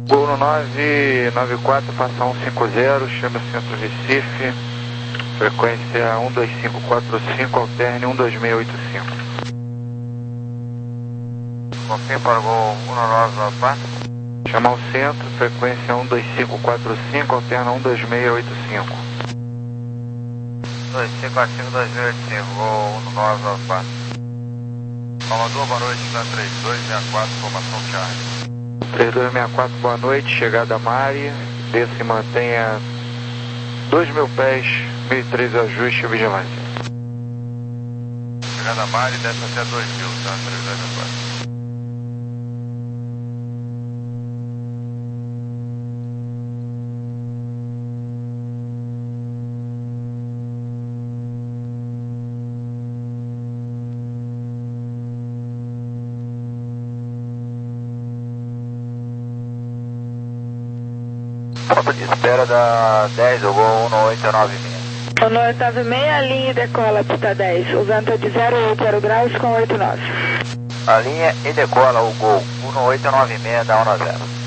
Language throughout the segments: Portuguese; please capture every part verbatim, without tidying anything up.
Gol no nove nove quatro, passa um cinco zero, chama Centro Recife, frequência um dois cinco quatro cinco, alterne um dois seis oito cinco. Confirme para o gol um nove nove quatro. Chama ao centro, frequência um dois cinco quatro cinco, alterna um dois seis oito cinco. dois cinco quatro cinco, dois seis oito cinco, gol um nove nove quatro. Salvador, boa noite, na três dois seis quatro, formação Charlie. três dois seis quatro, boa noite, chegada Mari, desça e mantenha dois mil pés, mil e três ajuste, vigilância. Chegada Mari, desce até dois mil, tá? três dois seis quatro. Tropa de espera da dez, o gol um oito nove seis. um oito nove seis, a linha e decola pista dez, usando de zero oito zero graus com oito nove. A linha e decola o gol um oito nove seis da um zero.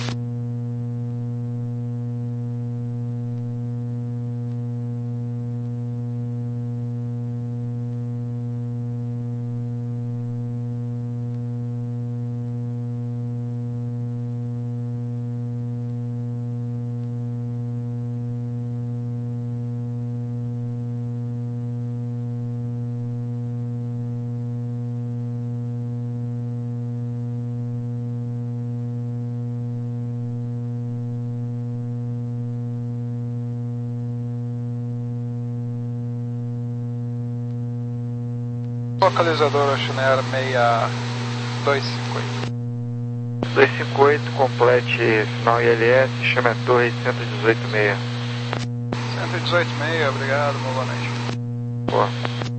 Localizador Oceaneer seis dois cinco oito. dois cinco oito, complete sinal I L S, chama a torre cento e dezoito seis. cento e dezoito seis, obrigado, boa noite. Boa.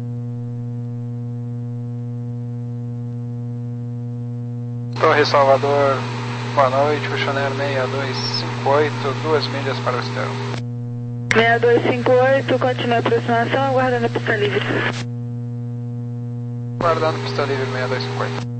Torre Salvador, boa noite, Oceaneer seis dois cinco oito, duas milhas para o externo. seis dois cinco oito, continua a aproximação, aguardando a pista livre. Guardando pista livre seis dois cinco oito.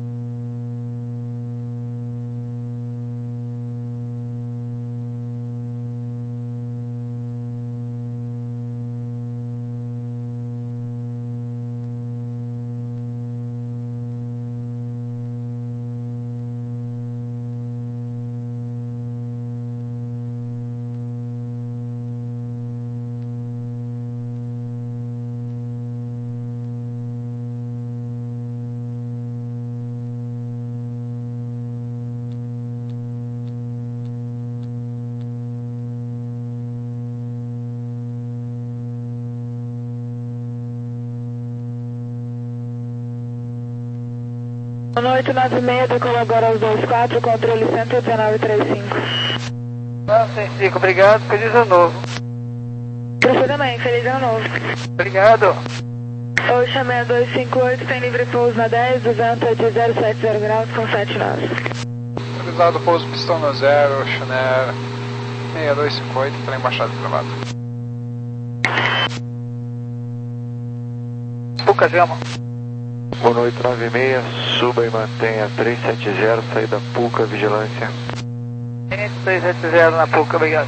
um oito nove seis, decola agora aos dois quatro, controle cento e dezenove trinta e cinco. Nossa, Henrique, obrigado, feliz ano novo. Pra você também, feliz ano novo. Obrigado. Ocean seis dois cinco oito, tem livre pouso na dez, duzentos de zero sete zero graus com sete nove. Autorizado pouso pistão no zero, Oceaneer seis dois cinco oito, trem baixado gravado. Puca Gema. um oito nove seis, suba e mantenha três sete zero, saída Puca, vigilância. três sete zero na Puca, obrigado.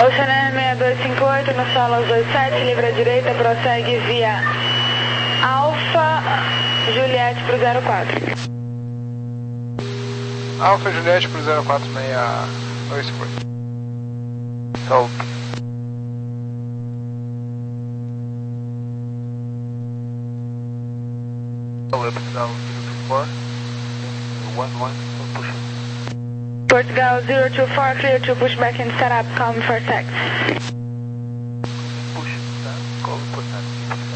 Ocean Air seis dois cinco oito, no solo dois sete, livre à direita, prossegue via Alfa Juliette pro zero quatro. Alfa Juliette pro zero quatro seis dois cinco oito. Então, Portugal zero two four, one one, push. Portugal zero two four, clear to push back and set up, calm for tax. Push, tá? Qual o importante?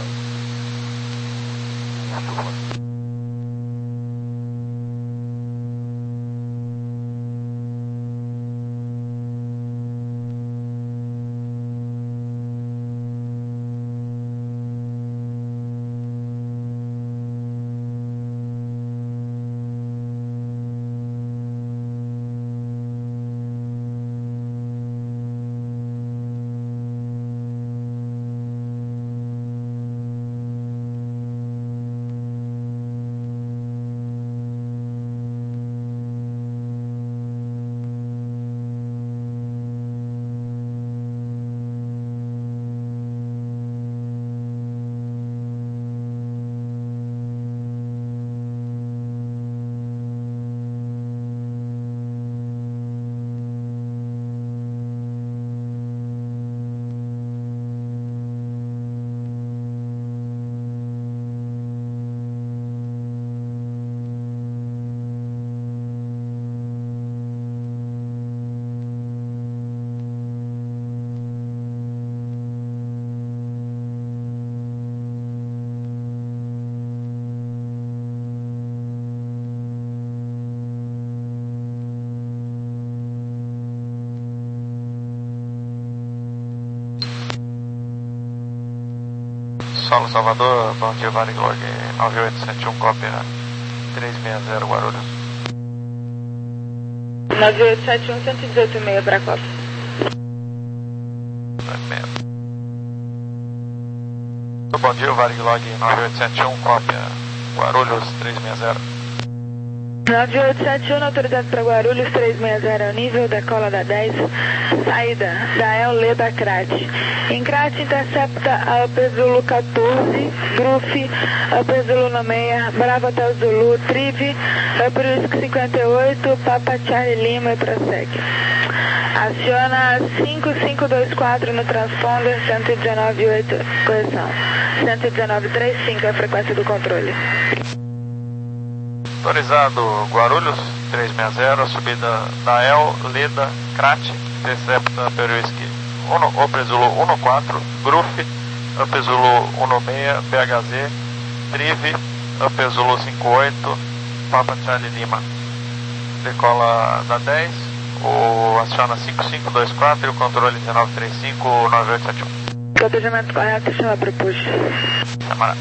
Solo Salvador, bom dia, Vale Log nove oito sete um, cópia três seis zero, Guarulhos. nove oito sete um, um um oito seis para Copa. Bom dia, Vale Log nove oito sete um, cópia Guarulhos três seis zero. nove oito sete um, autorizado para Guarulhos três seis zero, nível, decola da dez, saída da El Leda Crate. Em Crate intercepta a Upper Zulu quatorze, Gruff, Upper Zulu no meia, Bravo Hotel Zulu, Trive, Upper Whisky cinquenta e oito, Papa Charlie Lima e prossegue. Aciona cinco cinco dois quatro no transponder, cento e dezenove ponto oito, correção, cento e dezenove ponto trinta e cinco é a frequência do controle. Autorizado Guarulhos três seis zero, subida da El Leda Crate, intercepta Upper Whisky Upper Zulu um quatro, Gruff, Upper Zulu um seis, B H Z, Trive, Upper Zulu cinquenta e oito, Papa Charlie Lima. Decola da dez, o aciona cinco cinco dois quatro e o controle dezenove trinta e cinco, nove oito sete um. Protegimento correto, chama para push. Samara.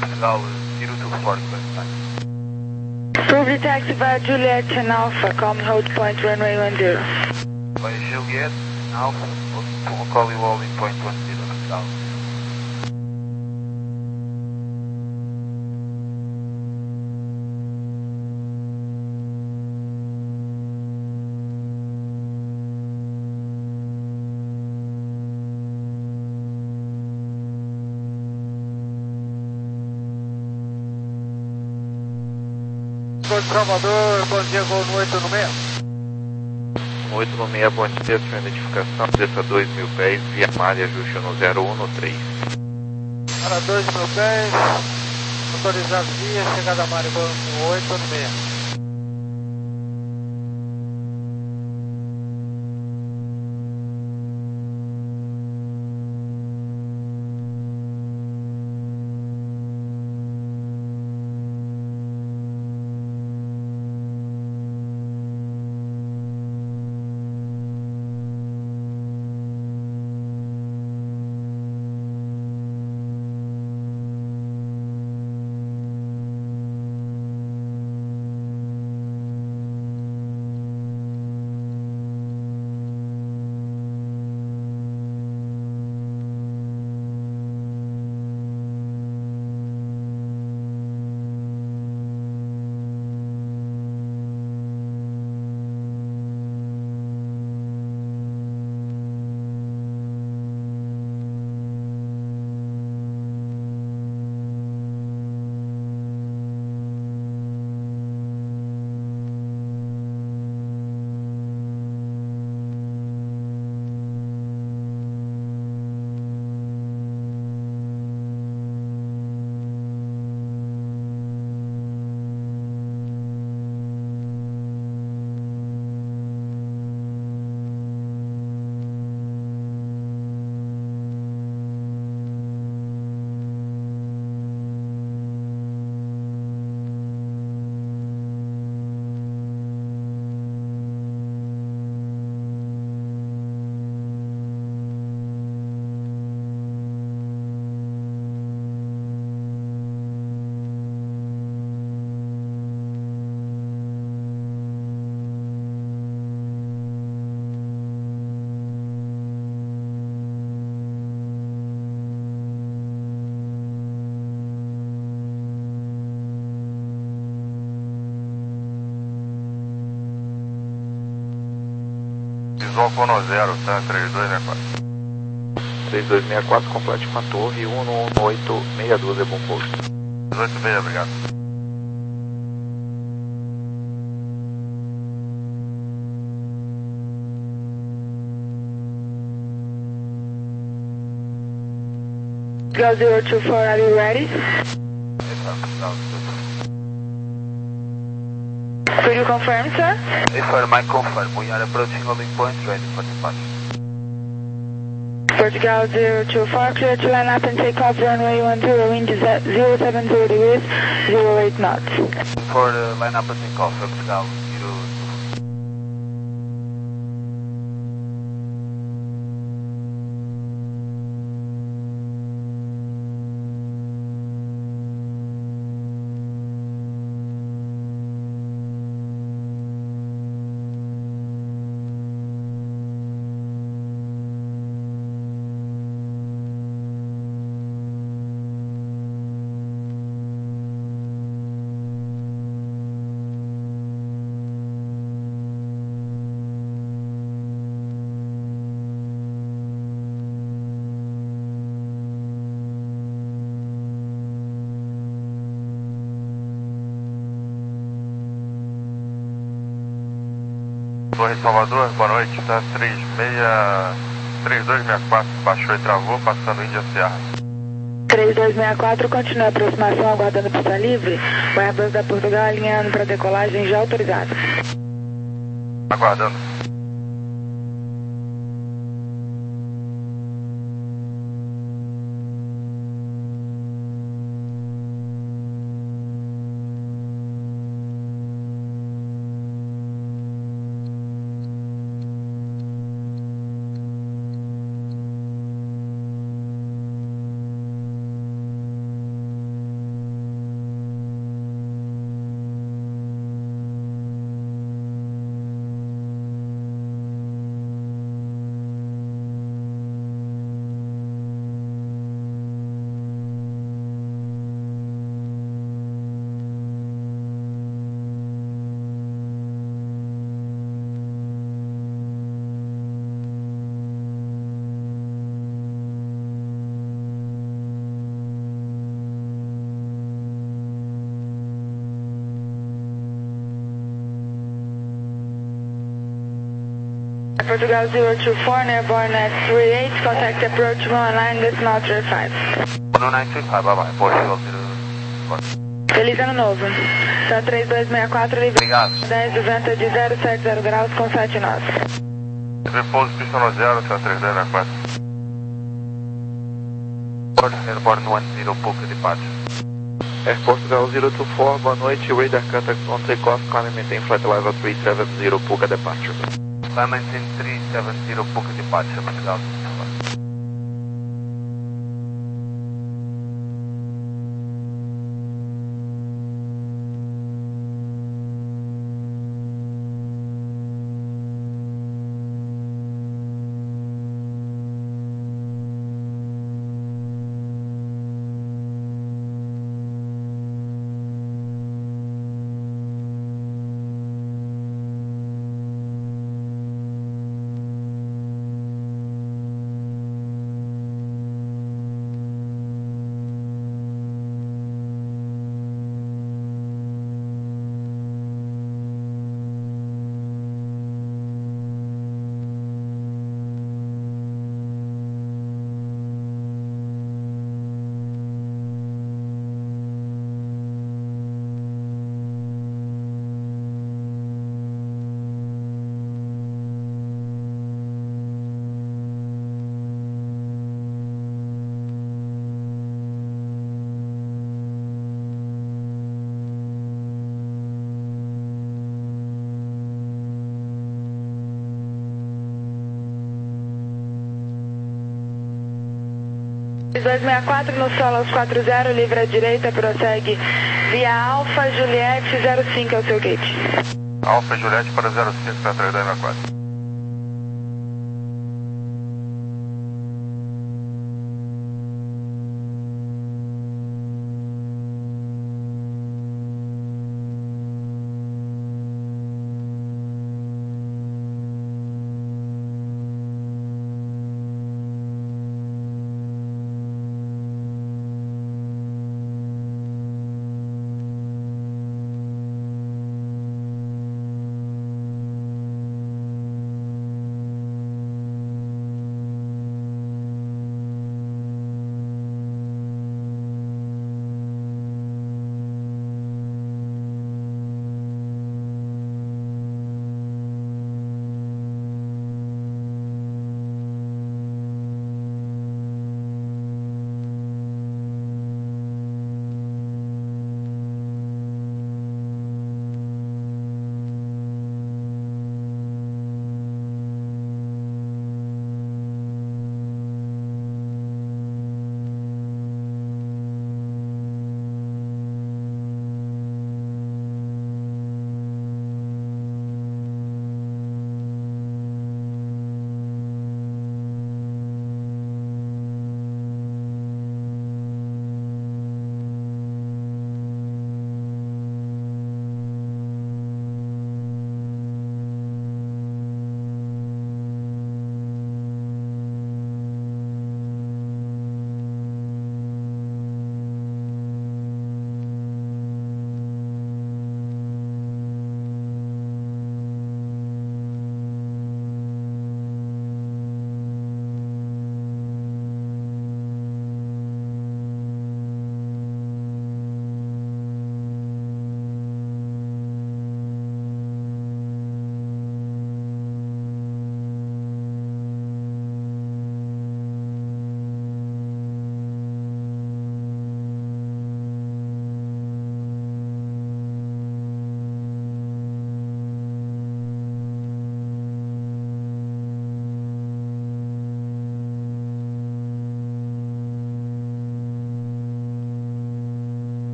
Portugal, zero two four, Approve the taxi via Juliet and Alpha, calm hold point runway one zero. By Juliet, Alpha, we'll call you all in point one zero, Portugal. De Salvador, bom dia, voo no oito no seis. oito no seis, bom dia, sua identificação, desça dois mil pés, via Malha, ajuste no zero um no três. Para dois mil pés, autorizado via, chegada a Mário no oito no seis. Visual Fono zero, tá? três dois seis quatro. três dois seis quatro, complete com a torre, um um oito seis dois é bom pouso. dezoito seis, obrigado. Go zero two four, are you ready? Could you confirm, sir? Affirm, I confirm. We are approaching holding point, ready for departure. Portugal zero two four, clear to line up and take off runway one zero, wind zero seven zero degrees, zero eight knots. For uh, line up and take off, Portugal zero. Torre Salvador, boa noite, tá três dois seis quatro, baixou e travou, passando Índia Serra. três dois seis quatro, continua a aproximação, aguardando pista livre, o Airbus da Portugal alinhando para decolagem já autorizada. Aguardando. Portugal zero two four, airborne at three eight, contact approach one nine, decimal three five. one nine three five, bye bye, Portugal zero four. Feliz ano novo. Tá três dois seis quatro, livre. Obrigado. dez de vento de zero sete zero graus com sete nós. Repouso, pista zero, tá três dois seis quatro. Airborne one zero, Puka departure. Air Portugal zero two four, boa noite, radar contact on takeoff, climb maintain flight level three seven zero, Puka departure. Climb maintain three seven zero, Puka departure, Portugal. dois seis quatro no solo quatro zero, livre à direita, prossegue via Alfa Juliette zero cinco, é o seu gate. Alfa Juliette para zero cinco, para três dois seis quatro.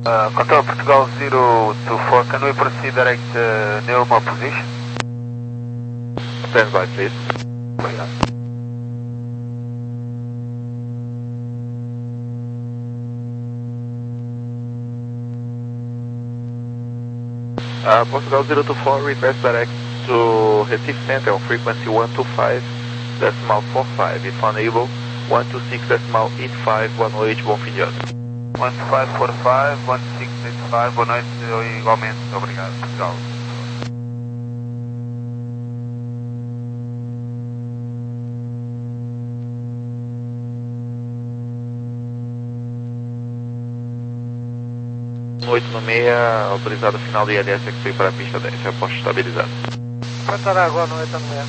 Uh, Control Portugal zero two four, can we proceed direct uh, normal position? Stand by, please. Obrigado. Uh, Portugal zero two four, request direct to Recife Center on frequency one two five decimal four five. If unable, one two six decimal eight five, boa noite, bom fim de ano. one two five four five, one six eight five, boa noite, igualmente, obrigado, Portugal. oito no meia, autorizado final do I L S que foi para a pista dez, reposto estabilizado. Cantar água no oito no meia.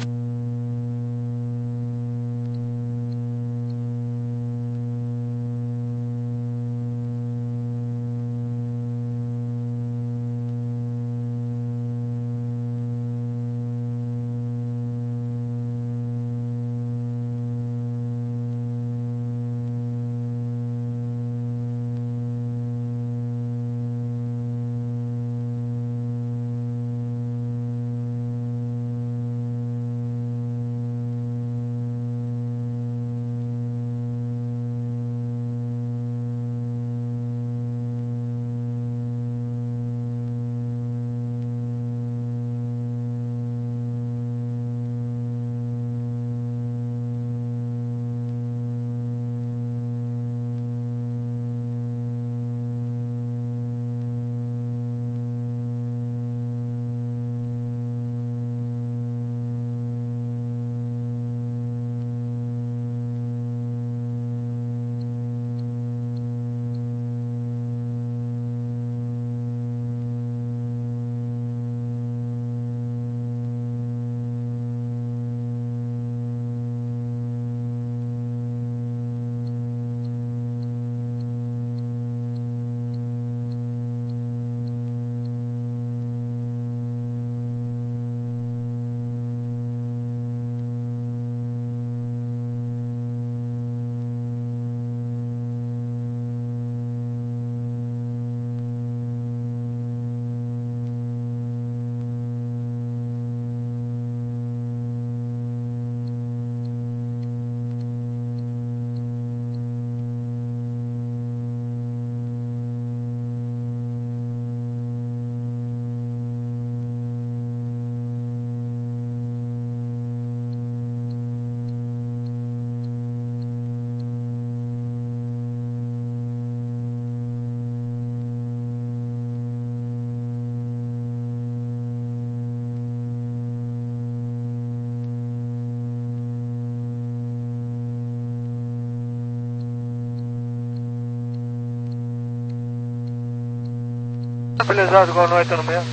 Estabilizado igual no oito no meia.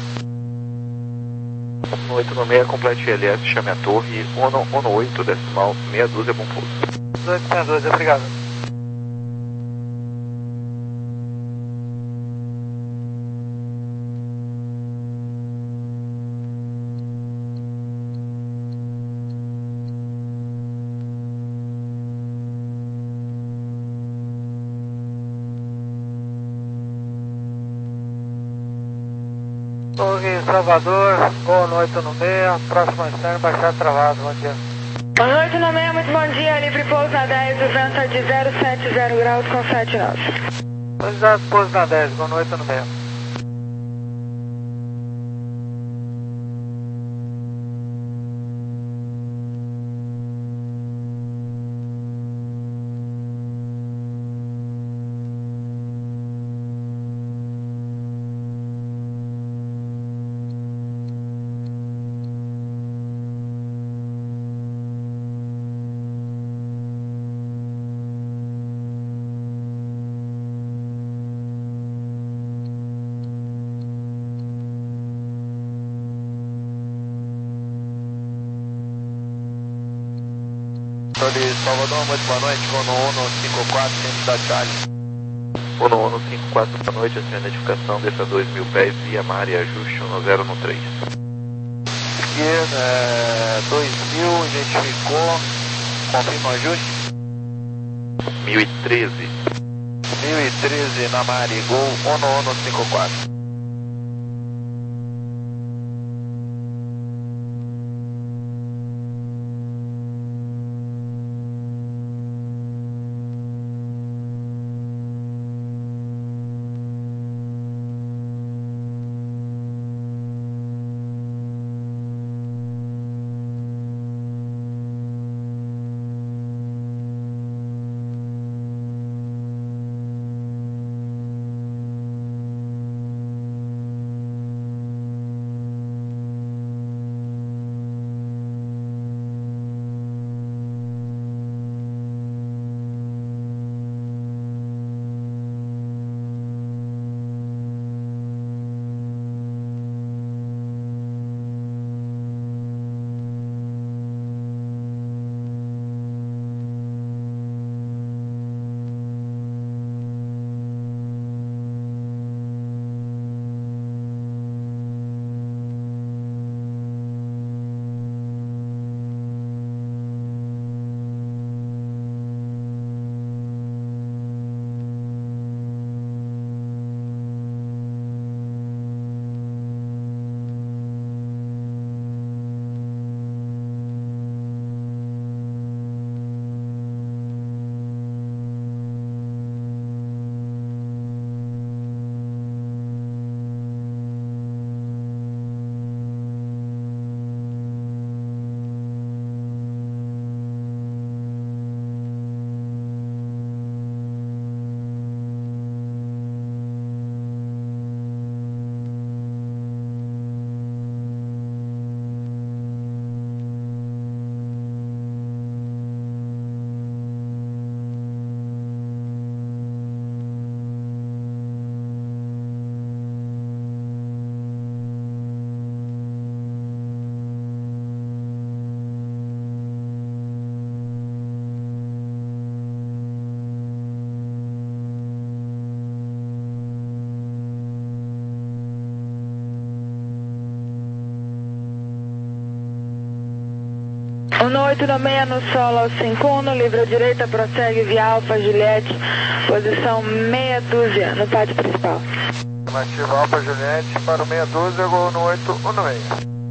No oito no meia, complete I L S, chame a torre, ONO oito, decimal, meia dúzia, bom pouso. dezoito meia dúzia, obrigado. Torre Salvador, Gol no oito no meia, próximo instante, baixar travado, bom dia. oito no meia, muito bom dia, livre pouso na dez, o vento é de zero sete zero graus com sete nove. Autorizado pouso na dez, Gol no oito no meia. Torre Salvador, muito boa noite, ONO ONO cinco quatro, centro da Charlie. ONO ONO cinco quatro, boa noite, a sua identificação, desça dois mil pés, via mar e ajuste um zero no três. Esquerda, é, dois mil, identificou, confirma o ajuste. mil e treze. mil e treze na Mari, Gol Ono Ono cinco quatro. Ono oito no meia no solo ao cinco um, no livre à direita, prossegue via Alfa Juliette, posição meia dúzia no pátio principal. Afirmativo Alfa Juliette para o meia dúzia, Gol no oito um no meia.